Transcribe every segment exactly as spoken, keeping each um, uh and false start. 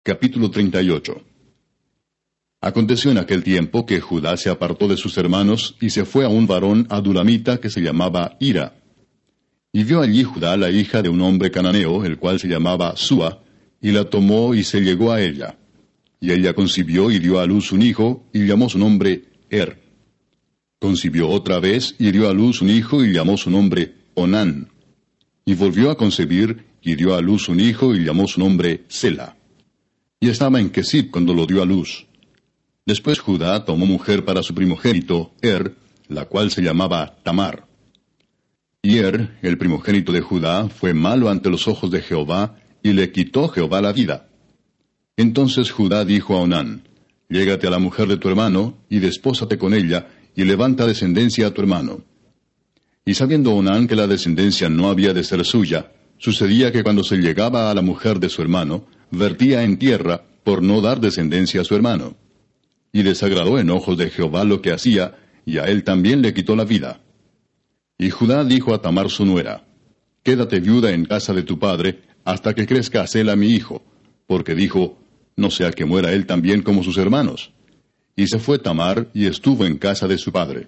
Capítulo treinta y ocho. Aconteció en aquel tiempo que Judá se apartó de sus hermanos y se fue a un varón adulamita que se llamaba Hira. Y vio allí Judá la hija de un hombre cananeo, el cual se llamaba Súa, y la tomó y se llegó a ella. Y ella concibió y dio a luz un hijo, y llamó su nombre Er. Concibió otra vez y dio a luz un hijo, y llamó su nombre Onán. Y volvió a concebir y dio a luz un hijo, y llamó su nombre Sela. Y estaba en Kesib cuando lo dio a luz. Después Judá tomó mujer para su primogénito, Er, la cual se llamaba Tamar. Y Er, el primogénito de Judá, fue malo ante los ojos de Jehová, y le quitó Jehová la vida. Entonces Judá dijo a Onán: Llégate a la mujer de tu hermano, y despósate con ella, y levanta descendencia a tu hermano. Y sabiendo Onán que la descendencia no había de ser suya, sucedía que cuando se llegaba a la mujer de su hermano, vertía en tierra, por no dar descendencia a su hermano. Y desagradó en ojos de Jehová lo que hacía, y a él también le quitó la vida. Y Judá dijo a Tamar su nuera: Quédate viuda en casa de tu padre, hasta que crezca Sela mi hijo, porque dijo: No sea que muera él también como sus hermanos. Y se fue Tamar, y estuvo en casa de su padre.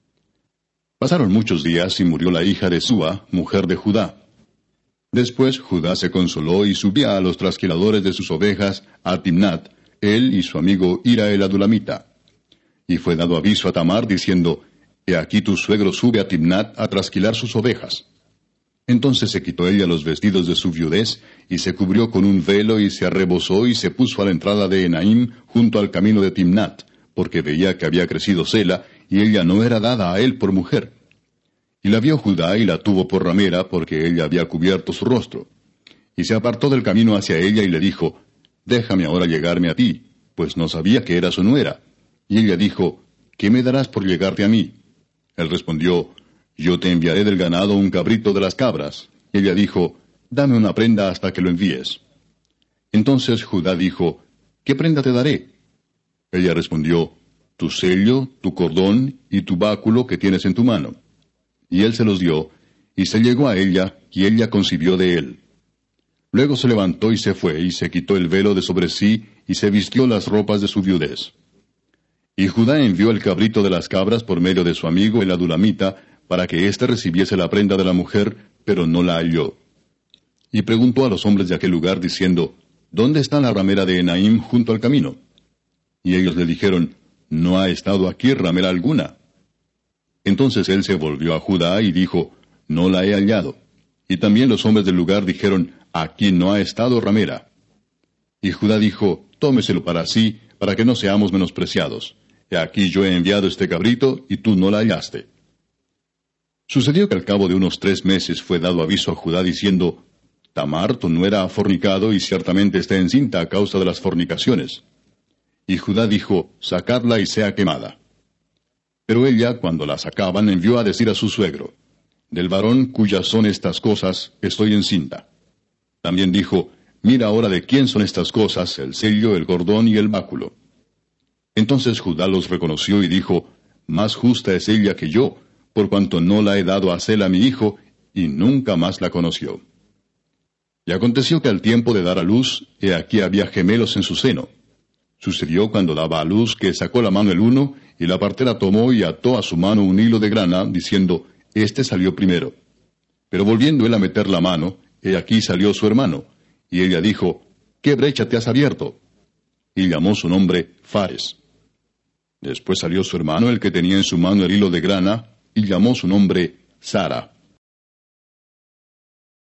Pasaron muchos días, y murió la hija de Súa, mujer de Judá. Después Judá se consoló y subía a los trasquiladores de sus ovejas a Timnat, él y su amigo Hira el adulamita. Y fue dado aviso a Tamar, diciendo: He aquí tu suegro sube a Timnat a trasquilar sus ovejas. Entonces se quitó ella los vestidos de su viudez, y se cubrió con un velo, y se arrebozó, y se puso a la entrada de Enaim, junto al camino de Timnat, porque veía que había crecido Sela, y ella no era dada a él por mujer. Y la vio Judá, y la tuvo por ramera, porque ella había cubierto su rostro. Y se apartó del camino hacia ella, y le dijo: Déjame ahora llegarme a ti, pues no sabía que era su nuera. Y ella dijo: ¿Qué me darás por llegarte a mí? Él respondió: Yo te enviaré del ganado un cabrito de las cabras. Y ella dijo: Dame una prenda hasta que lo envíes. Entonces Judá dijo: ¿Qué prenda te daré? Ella respondió: Tu sello, tu cordón y tu báculo que tienes en tu mano. Y él se los dio, y se llegó a ella, y ella concibió de él. Luego se levantó y se fue, y se quitó el velo de sobre sí, y se vistió las ropas de su viudez. Y Judá envió el cabrito de las cabras por medio de su amigo el adulamita, para que éste recibiese la prenda de la mujer, pero no la halló. Y preguntó a los hombres de aquel lugar, diciendo: ¿Dónde está la ramera de Enaim junto al camino? Y ellos le dijeron: No ha estado aquí ramera alguna. Entonces él se volvió a Judá y dijo: No la he hallado. Y también los hombres del lugar dijeron: Aquí no ha estado ramera. Y Judá dijo: Tómeselo para sí, para que no seamos menospreciados. He aquí yo he enviado este cabrito, y tú no la hallaste. Sucedió que al cabo de unos tres meses fue dado aviso a Judá diciendo: Tamar, tu nuera, ha fornicado, y ciertamente está encinta a causa de las fornicaciones. Y Judá dijo: Sacadla y sea quemada. Pero ella, cuando la sacaban, envió a decir a su suegro: Del varón cuyas son estas cosas, estoy encinta. También dijo: Mira ahora de quién son estas cosas, el sello, el cordón y el báculo. Entonces Judá los reconoció y dijo: Más justa es ella que yo, por cuanto no la he dado a Sela mi hijo, y nunca más la conoció. Y aconteció que al tiempo de dar a luz, he aquí había gemelos en su seno. Sucedió cuando daba a luz que sacó la mano el uno, y la partera tomó y ató a su mano un hilo de grana, diciendo: Este salió primero. Pero volviendo él a meter la mano, he aquí salió su hermano. Y ella dijo: ¿Qué brecha te has abierto? Y llamó su nombre Fares. Después salió su hermano, el que tenía en su mano el hilo de grana, y llamó su nombre Sara.